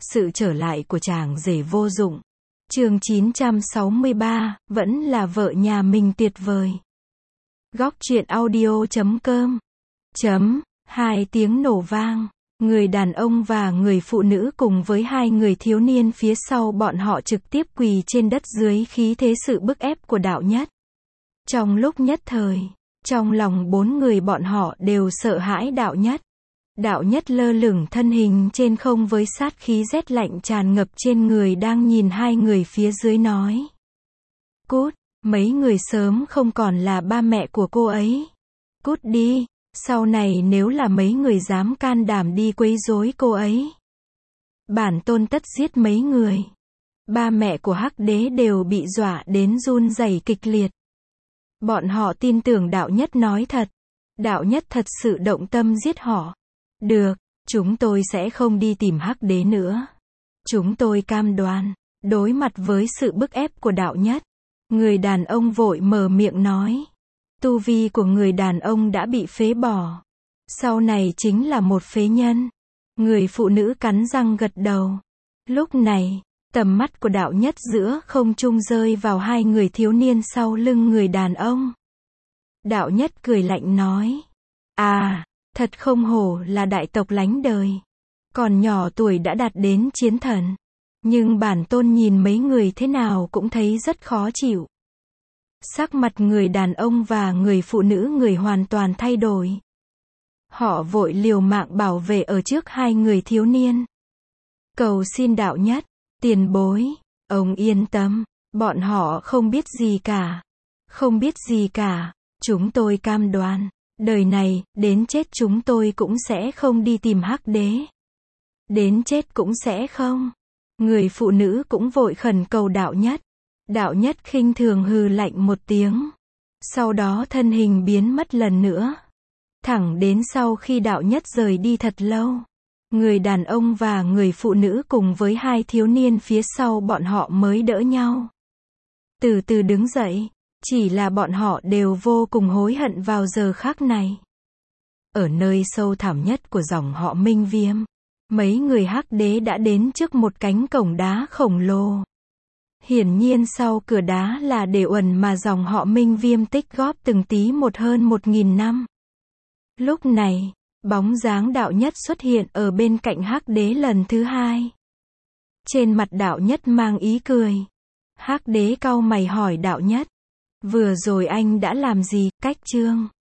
Sự trở lại của chàng rể vô dụng. Chương 963, vẫn là vợ nhà mình tuyệt vời. Góc truyện audio.com. Hai tiếng nổ vang. Người đàn ông và người phụ nữ cùng với hai người thiếu niên phía sau bọn họ trực tiếp quỳ trên đất dưới khí thế sự bức ép của đạo nhất. Trong lúc nhất thời, trong lòng bốn người bọn họ đều sợ hãi đạo nhất. Đạo nhất lơ lửng thân hình trên không với sát khí rét lạnh tràn ngập trên người đang nhìn hai người phía dưới nói. Cút, mấy người sớm không còn là ba mẹ của cô ấy. Cút đi, sau này nếu là mấy người dám can đảm đi quấy rối cô ấy, bản tôn tất giết mấy người. Ba mẹ của Hắc Đế đều bị dọa đến run rẩy kịch liệt. Bọn họ tin tưởng đạo nhất nói thật. Đạo nhất thật sự động tâm giết họ. Được, chúng tôi sẽ không đi tìm Hắc Đế nữa. Chúng tôi cam đoan. Đối mặt với sự bức ép của đạo nhất, người đàn ông vội mở miệng nói. Tu vi của người đàn ông đã bị phế bỏ. Sau này chính là một phế nhân. Người phụ nữ cắn răng gật đầu. Lúc này, tầm mắt của đạo nhất giữa không trung rơi vào hai người thiếu niên sau lưng người đàn ông. Đạo nhất cười lạnh nói. À, thật không hổ là đại tộc lánh đời. Còn nhỏ tuổi đã đạt đến chiến thần. Nhưng bản tôn nhìn mấy người thế nào cũng thấy rất khó chịu. Sắc mặt người đàn ông và người phụ nữ người hoàn toàn thay đổi. Họ vội liều mạng bảo vệ ở trước hai người thiếu niên. Cầu xin đạo nhất, tiền bối, ông yên tâm, bọn họ không biết gì cả. Không biết gì cả, chúng tôi cam đoan, đời này, đến chết chúng tôi cũng sẽ không đi tìm Hắc Đế. Đến chết cũng sẽ không. Người phụ nữ cũng vội khẩn cầu đạo nhất. Đạo nhất khinh thường hừ lạnh một tiếng. Sau đó thân hình biến mất lần nữa. Thẳng đến sau khi đạo nhất rời đi thật lâu. Người đàn ông và người phụ nữ cùng với hai thiếu niên phía sau bọn họ mới đỡ nhau. Từ từ đứng dậy. Chỉ là bọn họ đều vô cùng hối hận vào giờ khắc này. Ở nơi sâu thẳm nhất của dòng họ Minh Viêm, mấy người Hắc Đế đã đến trước một cánh cổng đá khổng lồ. Hiển nhiên sau cửa đá là để uẩn mà dòng họ Minh Viêm tích góp từng tí một hơn 1000 năm. Lúc này, bóng dáng đạo nhất xuất hiện ở bên cạnh Hắc Đế lần thứ hai. Trên mặt đạo nhất mang ý cười. Hắc Đế cau mày hỏi đạo nhất. Vừa rồi anh đã làm gì, cách chương?